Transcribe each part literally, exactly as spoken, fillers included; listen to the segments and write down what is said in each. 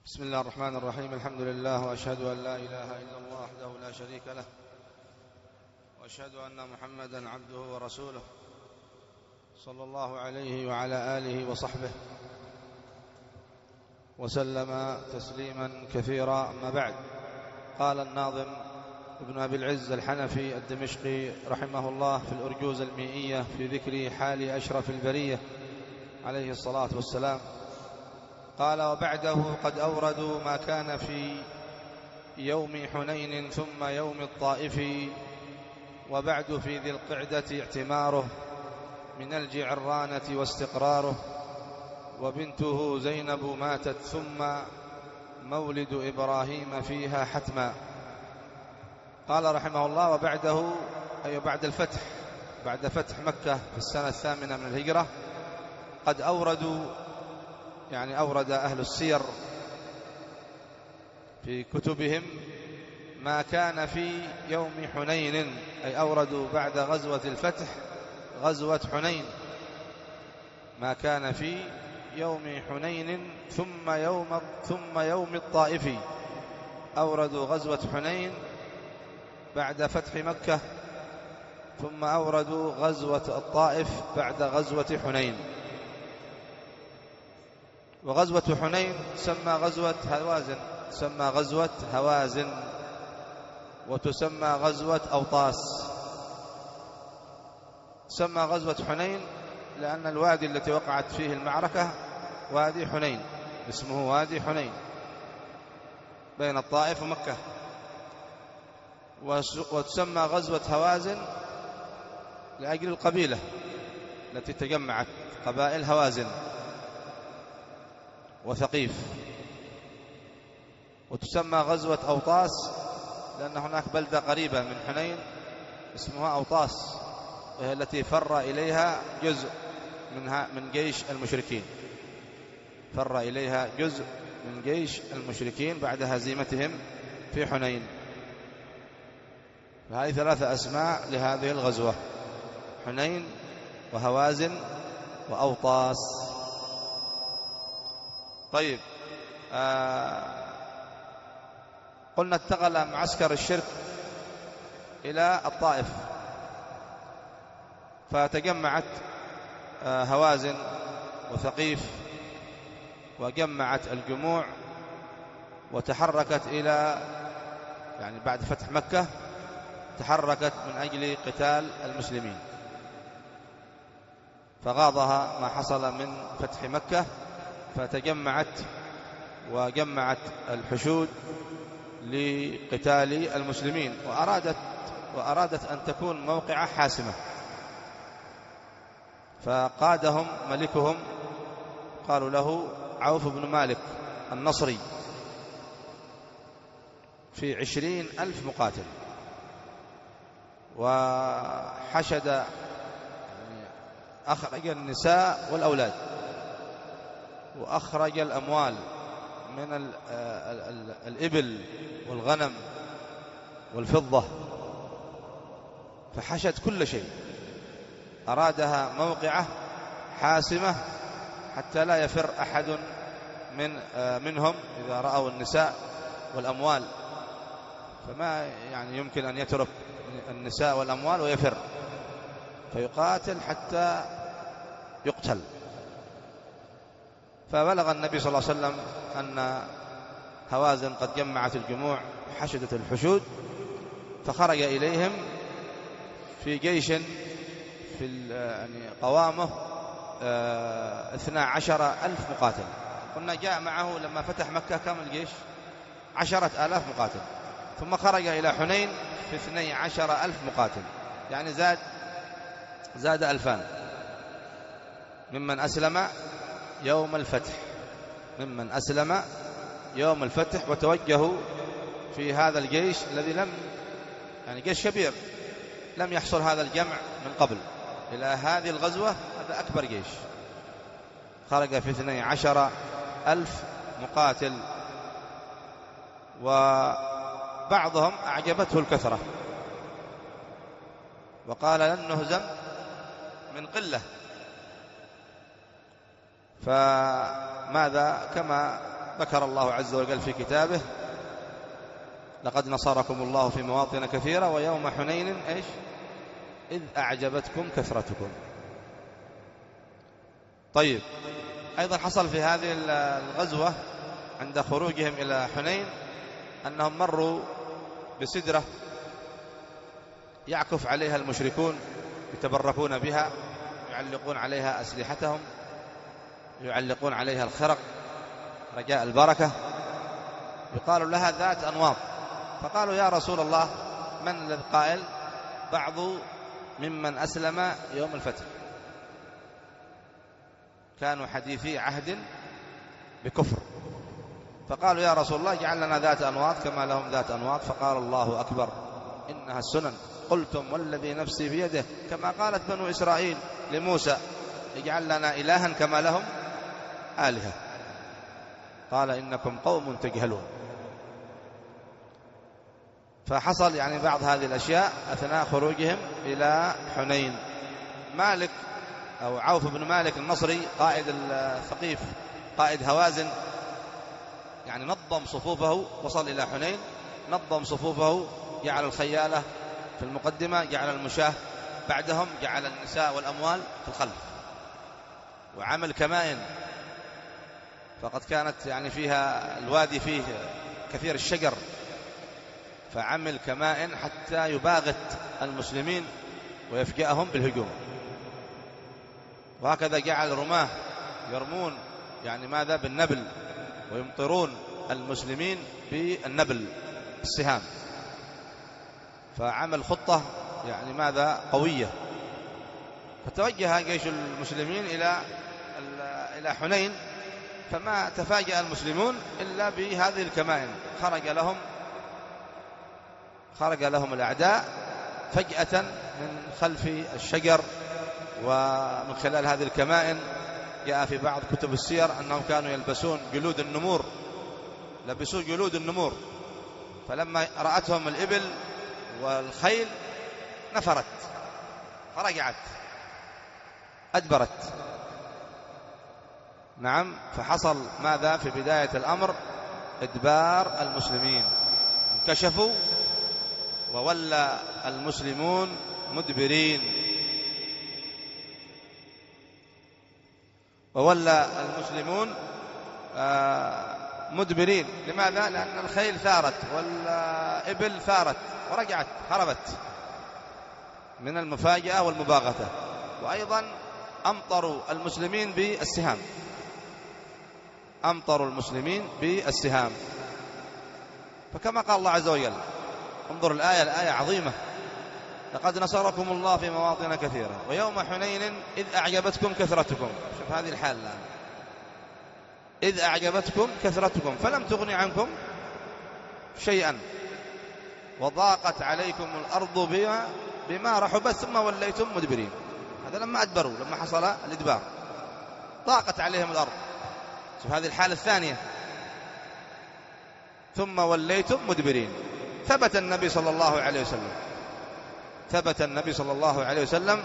بسم الله الرحمن الرحيم. الحمد لله، وأشهد أن لا إله إلا الله وحده لا شريك له، وأشهد أن محمدا عبده ورسوله صلى الله عليه وعلى آله وصحبه وسلم تسليما كثيرا. أما بعد، قال الناظم ابن أبي العز الحنفي الدمشقي رحمه الله في الأرجوز المئية في ذكر حال أشرف البرية عليه الصلاة والسلام، قال: وبعده قد أوردوا ما كان في يوم حنين ثم يوم الطائف، وبعد في ذي القعدة اعتماره من الجعرانة واستقراره، وبنته زينب ماتت ثم مولد إبراهيم فيها حتما. قال رحمه الله: وبعده أي بعد الفتح، بعد فتح مكة في السنة الثامنة من الهجرة، قد أوردوا، يعني أورد أهل السير في كتبهم ما كان في يوم حنين، أي أوردوا بعد غزوة الفتح غزوة حنين، ما كان في يوم حنين ثم يوم ثم يوم الطائف. أوردوا غزوة حنين بعد فتح مكة، ثم أوردوا غزوة الطائف بعد غزوة حنين. وغزوة حنين تسمى غزوة هوازن، تسمى غزوة هوازن، وتسمى غزوة أوطاس. تسمى غزوة حنين لأن الوادي التي وقعت فيه المعركة وادي حنين، اسمه وادي حنين بين الطائف ومكة. وتسمى غزوة هوازن لأجل القبيلة التي تجمعت، قبائل هوازن وثقيف. وتسمى غزوة أوطاس لأن هناك بلدة قريبة من حنين اسمها أوطاس، وهي التي فر إليها جزء منها من جيش المشركين، فر إليها جزء من جيش المشركين بعد هزيمتهم في حنين. فهذه ثلاثة أسماء لهذه الغزوة: حنين وهوازن وأوطاس. طيب، آه قلنا انتقل معسكر الشرك إلى الطائف، فتجمعت آه هوازن وثقيف، وجمعت الجموع وتحركت إلى، يعني بعد فتح مكة تحركت من أجل قتال المسلمين، فغاضها ما حصل من فتح مكة، فتجمعت وجمعت الحشود لقتال المسلمين، وأرادت وأرادت أن تكون موقعة حاسمة. فقادهم ملكهم، قالوا له عوف بن مالك النصري، في عشرين ألف مقاتل، وحشد، يعني أخرج النساء والأولاد، وأخرج الأموال من ال ال ال الإبل والغنم والفضة، فحشد كل شيء، أرادها موقعة حاسمة حتى لا يفر أحد من منهم إذا رأوا النساء والأموال، فما يعني يمكن أن يترك النساء والأموال ويفر، فيقاتل حتى يقتل. فبلغ النبي صلى الله عليه وسلم أن هوازن قد جمعت الجموع وحشدت الحشود، فخرج إليهم في جيش في يعني قوامه اثنا عشر ألف مقاتل. قلنا جاء معه لما فتح مكة كم الجيش؟ عشرة آلاف مقاتل، ثم خرج إلى حنين في اثني عشر ألف مقاتل، يعني زاد زاد ألفان ممن أسلم يوم الفتح، ممن أسلم يوم الفتح وتوجهوا في هذا الجيش الذي لم، يعني جيش كبير، لم يحصل هذا الجمع من قبل إلى هذه الغزوة. هذا أكبر جيش، خرج في اثني عشر ألف مقاتل، وبعضهم أعجبته الكثرة وقال لن نهزم من قلة. فماذا كما ذكر الله عز وجل في كتابه: لقد نصركم الله في مواطن كثيرة ويوم حنين إيش إذ أعجبتكم كثرتكم. طيب، أيضا حصل في هذه الغزوة عند خروجهم إلى حنين أنهم مروا بسدرة يعكف عليها المشركون، يتبركون بها، يعلقون عليها أسلحتهم، يعلقون عليها الخرق رجاء البركة، يقال لها ذات أنواط. فقالوا: يا رسول الله، من القائل؟ بعض ممن أسلم يوم الفتح، كانوا حديثي عهد بكفر، فقالوا: يا رسول الله، اجعل لنا ذات أنواط كما لهم ذات أنواط. فقال: الله أكبر، إنها السنن. قلتم والذي نفسي بيده، كما قالت بنو إسرائيل لموسى: اجعل لنا إلها كما لهم آلهة. قال: إنكم قوم تجهلون. فحصل يعني بعض هذه الأشياء أثناء خروجهم إلى حنين. مالك أو عوف بن مالك النصري قائد الثقيف، قائد هوازن، يعني نظم صفوفه، وصل إلى حنين نظم صفوفه، جعل الخيالة في المقدمة، جعل المشاة بعدهم، جعل النساء والأموال في الخلف، وعمل كمائن، فقد كانت يعني فيها الوادي فيه كثير الشجر، فعمل كمائن حتى يباغت المسلمين ويفجأهم بالهجوم. وهكذا جعل رماه يرمون يعني ماذا بالنبل، ويمطرون المسلمين بالنبل السهام، فعمل خطة يعني ماذا قوية. فتوجه جيش المسلمين إلى إلى حنين، فما تفاجأ المسلمون إلا بهذه الكمائن. خرج لهم خرج لهم الأعداء فجأة من خلف الشجر ومن خلال هذه الكمائن. جاء في بعض كتب السير أنهم كانوا يلبسون جلود النمور، لبسوا جلود النمور، فلما رأتهم الإبل والخيل نفرت فرجعت أدبرت. نعم، فحصل ماذا في بداية الأمر؟ إدبار المسلمين، انكشفوا وولى المسلمون مدبرين، وولى المسلمون مدبرين. لماذا؟ لأن الخيل ثارت والإبل ثارت ورجعت هربت من المفاجأة والمباغتة. وأيضا أمطروا المسلمين بالسهام، أمطروا المسلمين بالسهام. فكما قال الله عز وجل، انظر الآية، الآية عظيمة: لقد نصركم الله في مواطن كثيرة ويوم حنين إذ أعجبتكم كثرتكم. شوف هذه الحال الآن: إذ أعجبتكم كثرتكم فلم تغن عنكم شيئا وضاقت عليكم الأرض بما, بما رحبت ثم وليتم مدبرين. هذا لما أدبروا، لما حصل الإدبار ضاقت عليهم الأرض. شوف هذه الحالة الثانية: ثم وليتم مدبرين. ثبت النبي صلى الله عليه وسلم ثبت النبي صلى الله عليه وسلم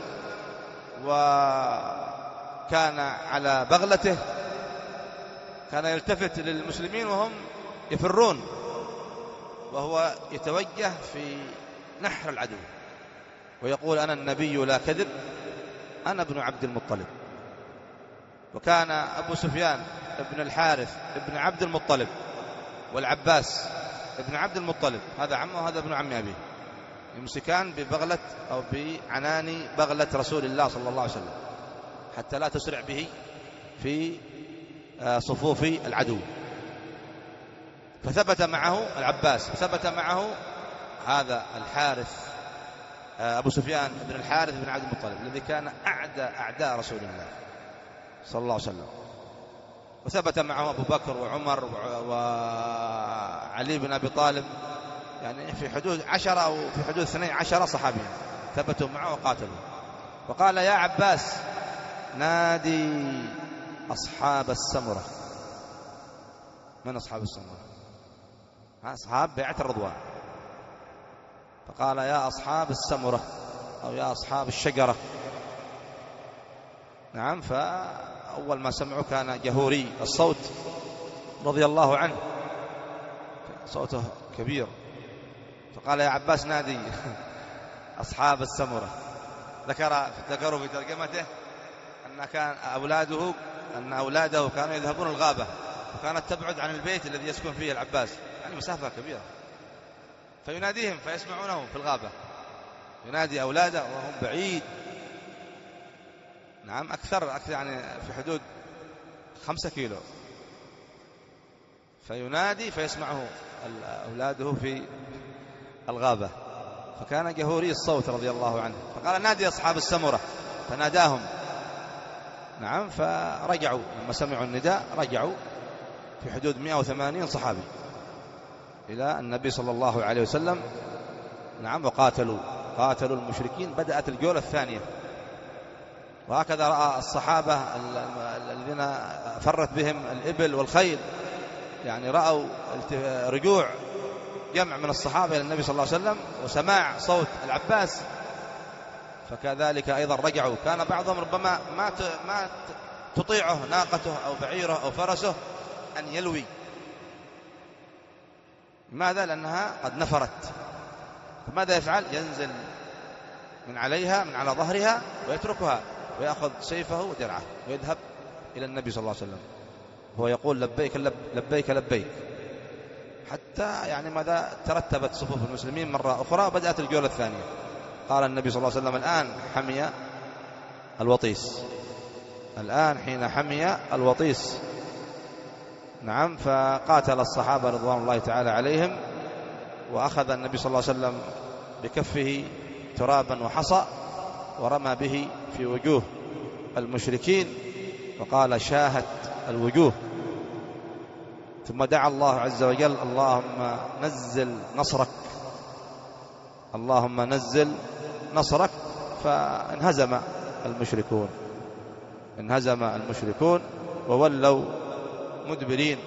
وكان على بغلته، كان يلتفت للمسلمين وهم يفرون، وهو يتوجه في نحر العدو ويقول: أنا النبي لا كذب، أنا ابن عبد المطلب. وكان أبو سفيان ابن الحارث ابن عبد المطلب، والعباس ابن عبد المطلب، هذا عمه وهذا ابن عم أبيه، يمسكان ببغلة أو بعنان بغلة رسول الله صلى الله عليه وسلم حتى لا تسرع به في صفوف العدو. فثبت معه العباس، ثبت معه هذا الحارث أبو سفيان بن الحارث بن عبد المطلب الذي كان أعدى أعداء رسول الله صلى الله عليه وسلم. وثبت معه أبو بكر وعمر وعلي بن أبي طالب، يعني في حدود عشرة أو في حدود اثنين عشرة صحابيا ثبتوا معه وقاتلوا. وقال: يا عباس، نادي أصحاب السمرة. من أصحاب السمرة؟ أصحاب بيعة الرضوان. فقال: يا أصحاب السمرة أو يا أصحاب الشجرة. نعم، فأول ما سمعوا كان جهوري الصوت، رضي الله عنه صوته كبير، فقال يا عباس نادي أصحاب السمرة. ذكر ذكروا في ترجمته أن كان أولاده أن أولاده كانوا يذهبون الغابة، وكانت تبعد عن البيت الذي يسكن فيه العباس، يعني مسافة كبيرة، فيناديهم فيسمعونه في الغابة، ينادي أولاده وهم بعيد، نعم أكثر أكثر يعني في حدود خمسة كيلو، فينادي فيسمعه أولاده في الغابة، فكان جهوري الصوت رضي الله عنه، فقال نادي أصحاب السمرة، فناداهم، نعم، فرجعوا لما سمعوا النداء، رجعوا في حدود مئة وثمانين صحابي إلى النبي صلى الله عليه وسلم، نعم، وقاتلوا قاتلوا المشركين. بدأت الجولة الثانية، وهكذا رأى الصحابة الذين فرت بهم الإبل والخيل، يعني رأوا رجوع جمع من الصحابة إلى النبي صلى الله عليه وسلم وسماع صوت العباس، فكذلك أيضا رجعوا. كان بعضهم ربما ما ما تطيعه ناقته أو بعيره أو فرسه أن يلوي. لماذا؟ لأنها قد نفرت. فماذا يفعل؟ ينزل من عليها من على ظهرها ويتركها، ويأخذ سيفه ودرعه ويذهب إلى النبي صلى الله عليه وسلم، هو يقول لبيك لبيك لبيك، حتى يعني ماذا ترتبت صفوف المسلمين مرة أخرى، بدأت الجولة الثانية. قال النبي صلى الله عليه وسلم الآن حمي الوطيس، الآن حين حمي الوطيس، نعم. فقاتل الصحابة رضوان الله تعالى عليهم، وأخذ النبي صلى الله عليه وسلم بكفه ترابا وحصى ورمى به في وجوه المشركين، وقال شاهت الوجوه، ثم دعا الله عز وجل اللهم نزل نصرك، اللهم نزل نصرك، فانهزم المشركون انهزم المشركون وولوا مدبرين.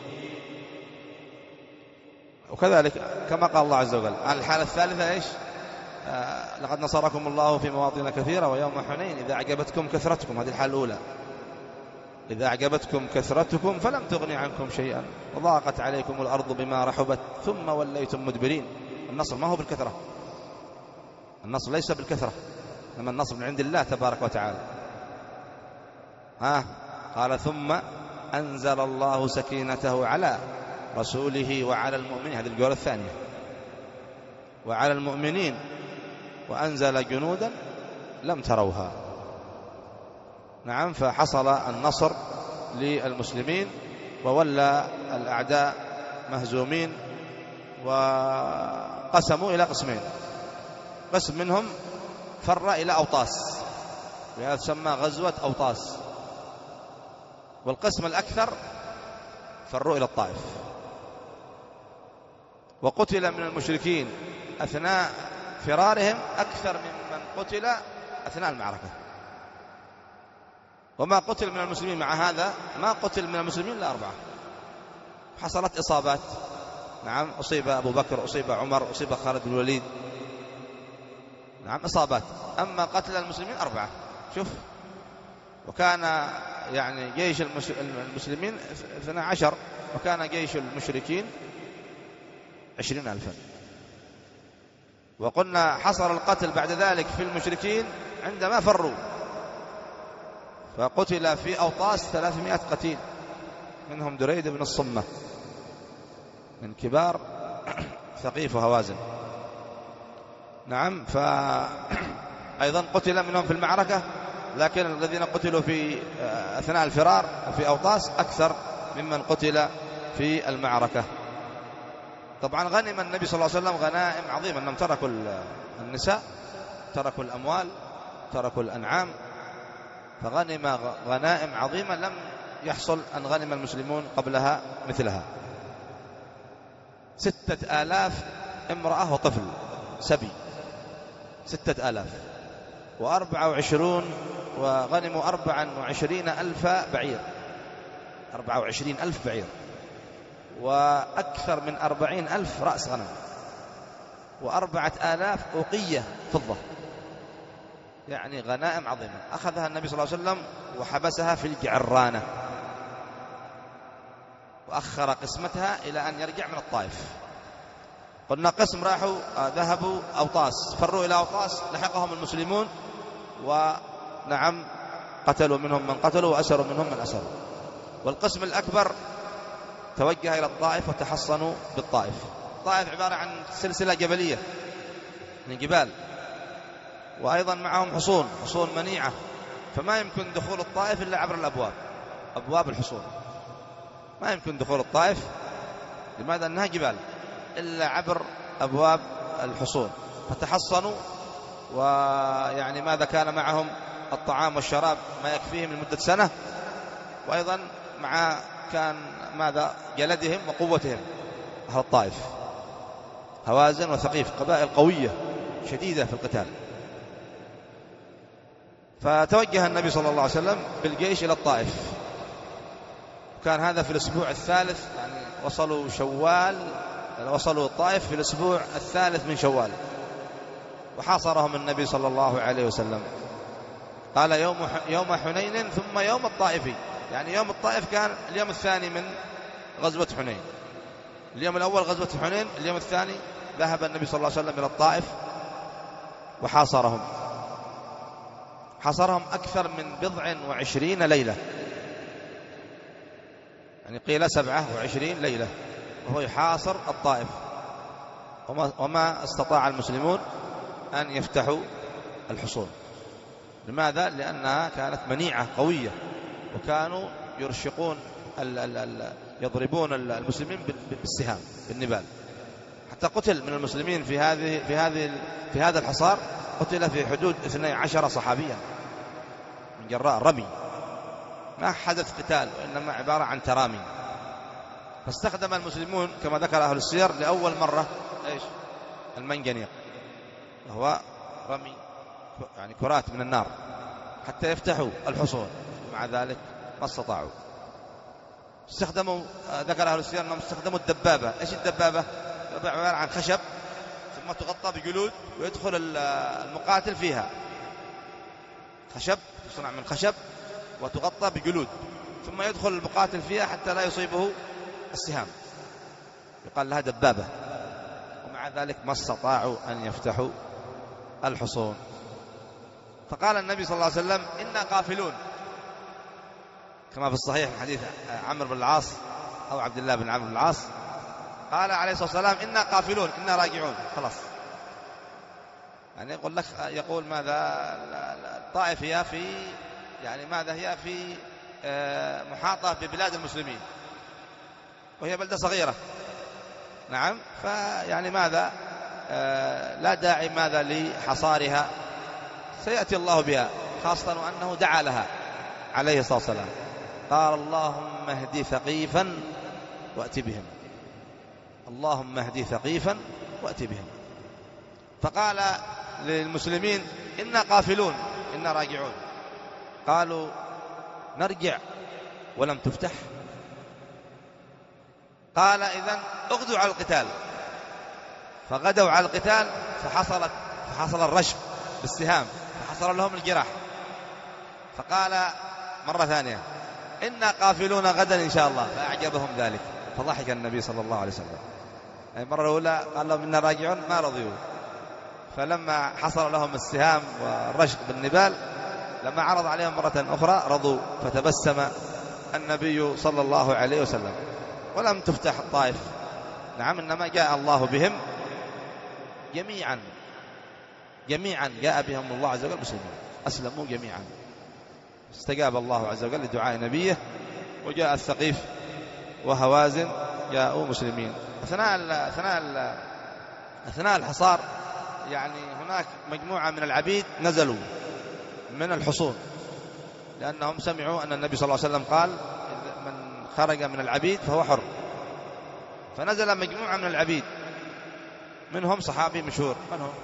وكذلك كما قال الله عز وجل على الحالة الثالثة إيش؟ آه لقد نصركم الله في مواطن كثيرة ويوم حنين إذا أعجبتكم كثرتكم، هذه الحالة الأولى، إذا أعجبتكم كثرتكم فلم تغني عنكم شيئا وضاقت عليكم الأرض بما رحبت ثم وليتم مدبرين. النصر ما هو بالكثرة، النصر ليس بالكثرة، إنما النصر من عند الله تبارك وتعالى. ها قال ثم أنزل الله سكينته على رسوله وعلى المؤمنين، هذه الجولة الثانية، وعلى المؤمنين وأنزل جنودا لم تروها، نعم. فحصل النصر للمسلمين وولى الأعداء مهزومين، وقسموا إلى قسمين، قسم منهم فر إلى أوطاس، وهذا تسمى غزوة أوطاس، والقسم الأكثر فروا إلى الطائف. وقتل من المشركين أثناء فرارهم أكثر ممن قتل أثناء المعركة، وما قتل من المسلمين مع هذا ما قتل من المسلمين إلا أربعة. حصلت إصابات، نعم، أصيب أبو بكر، أصيب عمر، أصيب خالد بن الوليد، نعم، إصابات. أما قتل المسلمين أربعة. شوف، وكان يعني جيش المسلمين اثنا عشر، وكان جيش المشركين عشرين ألفا. وقلنا حصل القتل بعد ذلك في المشركين عندما فروا، فقتل في أوطاس ثلاثمائة قتيل، منهم دريد بن الصمة من كبار ثقيف وهوازن، نعم. فأيضا قتل منهم في المعركة، لكن الذين قتلوا في أثناء الفرار في أوطاس أكثر ممن قتل في المعركة. طبعا غنم النبي صلى الله عليه وسلم غنائم عظيمة، أنهم تركوا النساء، تركوا الأموال، تركوا الأنعام، فغنم غنائم عظيمة لم يحصل أن غنم المسلمون قبلها مثلها. ستة آلاف امرأة وطفل سبي، ستة آلاف، وأربعة وعشرون، وغنموا أربعة وعشرين ألف بعير، أربعة وعشرين ألف بعير، وأكثر من أربعين ألف رأس غنم، وأربعة آلاف أوقية فضة، يعني غنائم عظيمة. أخذها النبي صلى الله عليه وسلم وحبسها في الجعرانة، وأخر قسمتها إلى أن يرجع من الطائف. قلنا قسم راحوا ذهبوا أوطاس، فروا إلى أوطاس، لحقهم المسلمون ونعم قتلوا منهم من قتلوا وأسروا منهم من أسروا. والقسم الأكبر توجه إلى الطائف وتحصنوا بالطائف. الطائف عبارة عن سلسلة جبلية من جبال، وأيضا معهم حصون حصون منيعة، فما يمكن دخول الطائف إلا عبر الأبواب، أبواب الحصون. ما يمكن دخول الطائف، لماذا؟ أنها جبال، إلا عبر أبواب الحصون. فتحصنوا، ويعني ماذا كان معهم الطعام والشراب ما يكفيهم لمدة سنة، وأيضا مع كان ماذا جلدهم وقوتهم. أهل الطائف هوازن وثقيف قبائل قوية شديدة في القتال. فتوجه النبي صلى الله عليه وسلم بالجيش إلى الطائف، وكان هذا في الأسبوع الثالث، يعني وصلوا شوال، وصلوا الطائف في الأسبوع الثالث من شوال، وحاصرهم النبي صلى الله عليه وسلم. قال يوم يوم حنين ثم يوم الطائف، يعني يوم الطائف كان اليوم الثاني من غزوة حنين. اليوم الأول غزوة حنين، اليوم الثاني ذهب النبي صلى الله عليه وسلم إلى الطائف وحاصرهم. حاصرهم أكثر من بضع وعشرين ليلة، يعني قيل سبعة وعشرين ليلة وهو يحاصر الطائف، وما, وما استطاع المسلمون أن يفتحوا الحصون. لماذا؟ لأنها كانت منيعة قوية، وكانوا يرشقون ال ال ال يضربون المسلمين بالسهام بالنبال. حتى قتل من المسلمين في هذه في هذه في هذا الحصار، قتل في حدود اثني عشر صحابيا من جراء رمي. ما حدث قتال، وإنما عبارة عن ترامي. فاستخدم المسلمون كما ذكر أهل السير لأول مرة إيش؟ المنجنيق، وهو رمي يعني كرات من النار حتى يفتحوا الحصون. مع ذلك ما استطاعوا. استخدموا، ذكر أهل السير أنهم استخدموا الدبابة. إيش الدبابة؟ عبارة عن خشب ثم تغطى بجلود، ويدخل المقاتل فيها. خشب تصنع من خشب وتغطى بجلود، ثم يدخل المقاتل فيها حتى لا يصيبه السهام، يقال لها دبابة. ومع ذلك ما استطاعوا أن يفتحوا الحصون. فقال النبي صلى الله عليه وسلم إنا قافلون، كما في الصحيح من حديث عمرو بن العاص أو عبد الله بن عمرو بن العاص، قال عليه الصلاة والسلام إنا قافلون إنا راجعون. خلاص، يعني يقول لك يقول ماذا الطائف هي في يعني ماذا هي في محاطة ببلاد المسلمين، وهي بلدة صغيرة. نعم، فيعني ماذا لا داعي ماذا لحصارها، سيأتي الله بها، خاصة أنه دعا لها عليه الصلاة والسلام. قال اللهم اهدي ثقيفا وأت بهم، اللهم اهدي ثقيفا وأت بهم. فقال للمسلمين إنا قافلون إنا راجعون. قالوا نرجع ولم تفتح. قال إذن اغدوا على القتال. فغدوا على القتال، فحصلت فحصل الرشق بالسهام، فحصل لهم الجراح. فقال مرة ثانية إنا قافلون غدا إن شاء الله، فأعجبهم ذلك، فضحك النبي صلى الله عليه وسلم. يعني مرة الأولى قال لهم إنا راجعون، ما رضيوا. فلما حصل لهم السهام والرشق بالنبال، لما عرض عليهم مرة أخرى رضوا، فتبسم النبي صلى الله عليه وسلم. ولم تفتح الطائف، نعم، إنما جاء الله بهم جميعا جميعا جاء بهم الله عز وجل مسلمين، أسلموا جميعا. استجاب الله عز وجل لدعاء نبيه، وجاء الثقيف وهوازن جاءوا مسلمين. أثناء أثناء أثناء الحصار، يعني هناك مجموعة من العبيد نزلوا من الحصون، لأنهم سمعوا أن النبي صلى الله عليه وسلم قال من خرج من العبيد فهو حر. فنزل مجموعة من العبيد، منهم صحابي مشهور. من هو؟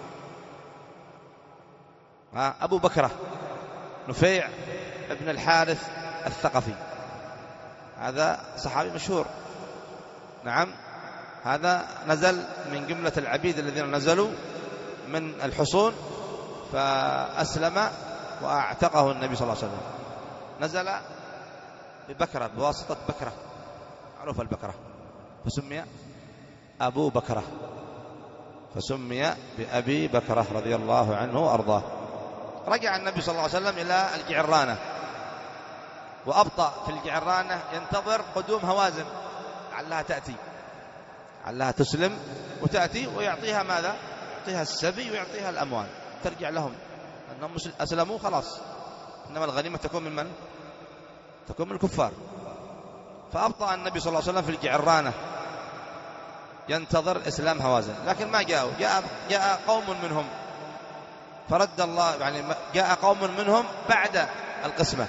أبو بكرة نفيع ابن الحارث الثقفي، هذا صحابي مشهور. نعم، هذا نزل من جملة العبيد الذين نزلوا من الحصون، فأسلم وأعتقه النبي صلى الله عليه وسلم. نزل ببكرة، بواسطة بكرة معروف البكرة، فسمي أبو بكرة، فسمي بأبي بكرة رضي الله عنه وأرضاه. رجع النبي صلى الله عليه وسلم إلى الجعرانة، وأبطأ في الجعرانة ينتظر قدوم هوازن علها تأتي، علها تسلم وتأتي، ويعطيها ماذا؟ يعطيها السبي ويعطيها الأموال، ترجع لهم أنهم أسلموا خلاص، إنما الغنيمة تكون من من؟ تكون من الكفار. فأبطأ النبي صلى الله عليه وسلم في الجعرانة ينتظر إسلام هوازن، لكن ما جاءوا. جاء, جاء قوم منهم فرد الله، يعني جاء قوم منهم بعد القسمة،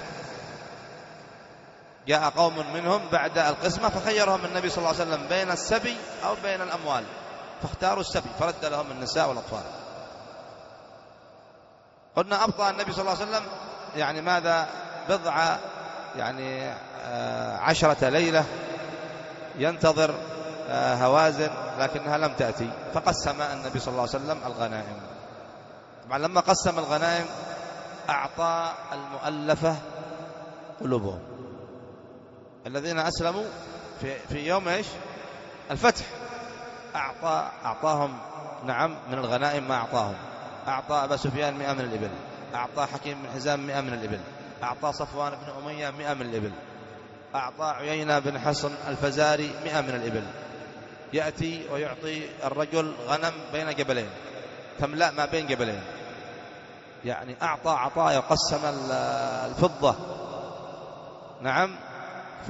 جاء قوم منهم بعد القسمة فخيرهم النبي صلى الله عليه وسلم بين السبي أو بين الأموال، فاختاروا السبي فرد لهم النساء والأطفال. قلنا أبطأ النبي صلى الله عليه وسلم يعني ماذا؟ بضع يعني عشرة ليلة ينتظر هوازن، لكنها لم تأتي، فقسم النبي صلى الله عليه وسلم الغنائم. طبعا لما قسم الغنائم أعطى المؤلفة قلوبهم الذين أسلموا في, في يوم إيش؟ الفتح. أعطى أعطاهم نعم من الغنائم ما أعطاهم. أعطى أبا سفيان مئة من الإبل، أعطى حكيم بن حزام مئة من الإبل، أعطى صفوان بن أمية مئة من الإبل، أعطى عيينة بن حصن الفزاري مئة من الإبل. يأتي ويعطي الرجل غنم بين جبلين، تملأ ما بين جبلين، يعني أعطى عطايا وقسم الفضة نعم. ف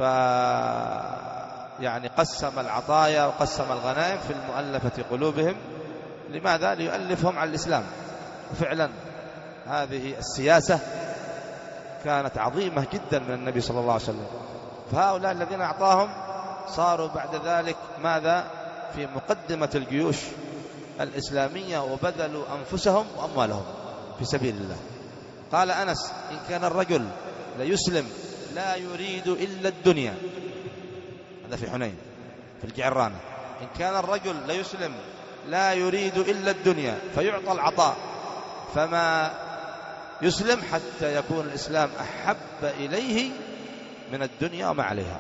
يعني قسم العطايا وقسم الغنائم في المؤلفة قلوبهم. لماذا؟ ليؤلفهم على الإسلام. وفعلا هذه السياسة كانت عظيمة جدا من النبي صلى الله عليه وسلم. فهؤلاء الذين أعطاهم صاروا بعد ذلك ماذا؟ في مقدمة الجيوش الإسلامية، وبذلوا أنفسهم وأموالهم في سبيل الله. قال أنس: إن كان الرجل ليسلم لا يريد إلا الدنيا، هذا في حنين في الجعرانة، إن كان الرجل ليسلم لا يريد إلا الدنيا فيعطى العطاء، فما يسلم حتى يكون الإسلام أحب إليه من الدنيا وما عليها.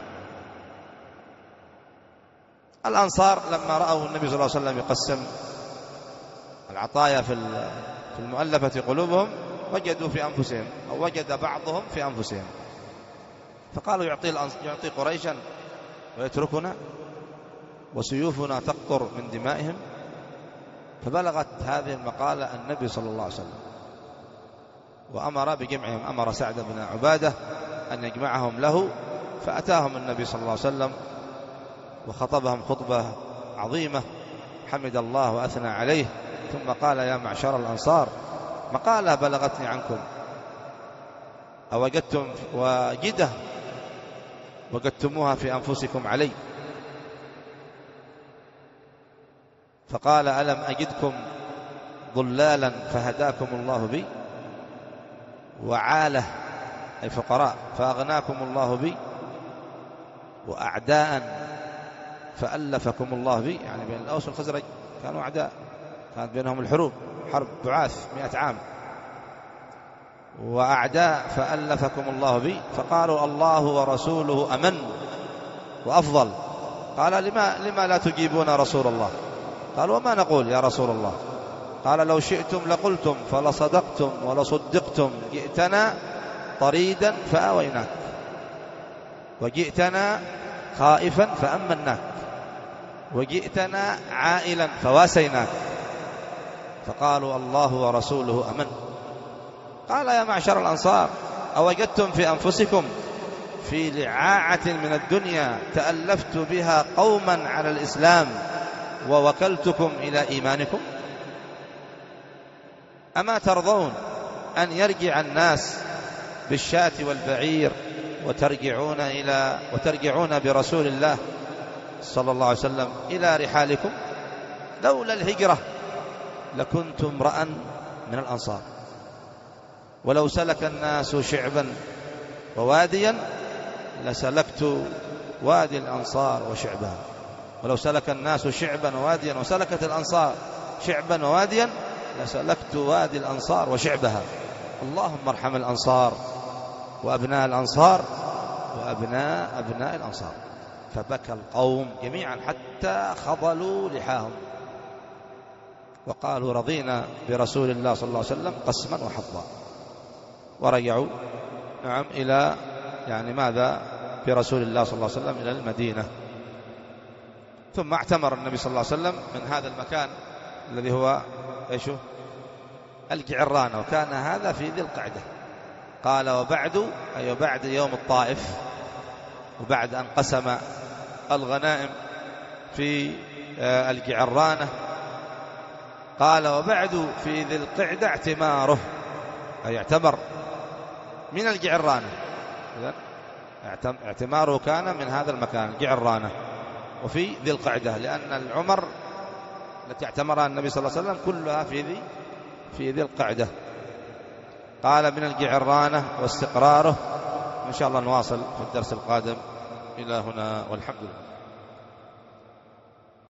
الأنصار لما رأوا النبي صلى الله عليه وسلم يقسم العطايا في المؤلفة قلوبهم وجدوا في أنفسهم، أو وجد بعضهم في أنفسهم، فقالوا: يعطي, يعطي قريشا ويتركنا وسيوفنا تقطر من دمائهم. فبلغت هذه المقالة النبي صلى الله عليه وسلم وأمر بجمعهم، أمر سعد بن عبادة أن يجمعهم له، فأتاهم النبي صلى الله عليه وسلم وخطبهم خطبة عظيمة، حمد الله وأثنى عليه، ثم قال: يا معشر الأنصار، مقالة بلغتني عنكم، أوجدتم واجدة وجدتموها في أنفسكم علي؟ فقال: ألم أجدكم ضلالا فهداكم الله بي، وعالة أي فقراء فأغناكم الله بي، وأعداء فألفكم الله بي. يعني بين الأوس والخزرج كانوا أعداء، كانت بينهم الحروب، حرب بعاث مئة عام، وأعداء فألفكم الله بي. فقالوا: الله ورسوله أمن وأفضل. قال: لما, لما لا تجيبون رسول الله؟ قالوا: وما نقول يا رسول الله؟ قال: لو شئتم لقلتم فلصدقتم ولصدقتم، جئتنا طريدا فآويناك، وجئتنا خائفا فأمناك، وجئتنا عائلا فواسيناك. فقالوا: الله ورسوله أمن. قال: يا معشر الأنصار، أوجدتم في أنفسكم في لعاعة من الدنيا تألفت بها قوما على الإسلام ووكلتكم إلى إيمانكم؟ أما ترضون أن يرجع الناس بالشاة والبعير وترجعون إلى وترجعون برسول الله صلى الله عليه وسلم إلى رحالكم؟ لولا الهجرة لكنت امرأ من الأنصار، ولو سلك الناس شعبا وواديا لسلكت وادي الأنصار وشعبها، ولو سلك الناس شعبا وواديا وسلكت الأنصار شعبا وواديا لسلكت وادي الأنصار وشعبها. اللهم ارحم الأنصار وأبناء الأنصار وأبناء أبناء الأنصار. فبكى القوم جميعا حتى خضلوا لحاهم وقالوا رضينا برسول الله صلى الله عليه وسلم قسما وحظا، ورجعوا نعم إلى يعني ماذا برسول الله صلى الله عليه وسلم إلى المدينة. ثم اعتمر النبي صلى الله عليه وسلم من هذا المكان الذي هو ايش الجعرانة، وكان هذا في ذي القعدة. قال وبعد أي بعد يوم الطائف، وبعد أن قسم الغنائم في الجعرانة، قال وبعد في ذي القعدة اعتماره، أي اعتمر من الجعرانة. اعتماره كان من هذا المكان الجعرانة وفي ذي القعدة، لأن العمر التي اعتمرها النبي صلى الله عليه وسلم كلها في ذي في ذي القعدة. قال من الجعرانة واستقراره. إن شاء الله نواصل في الدرس القادم. إلى هنا والحمد لله.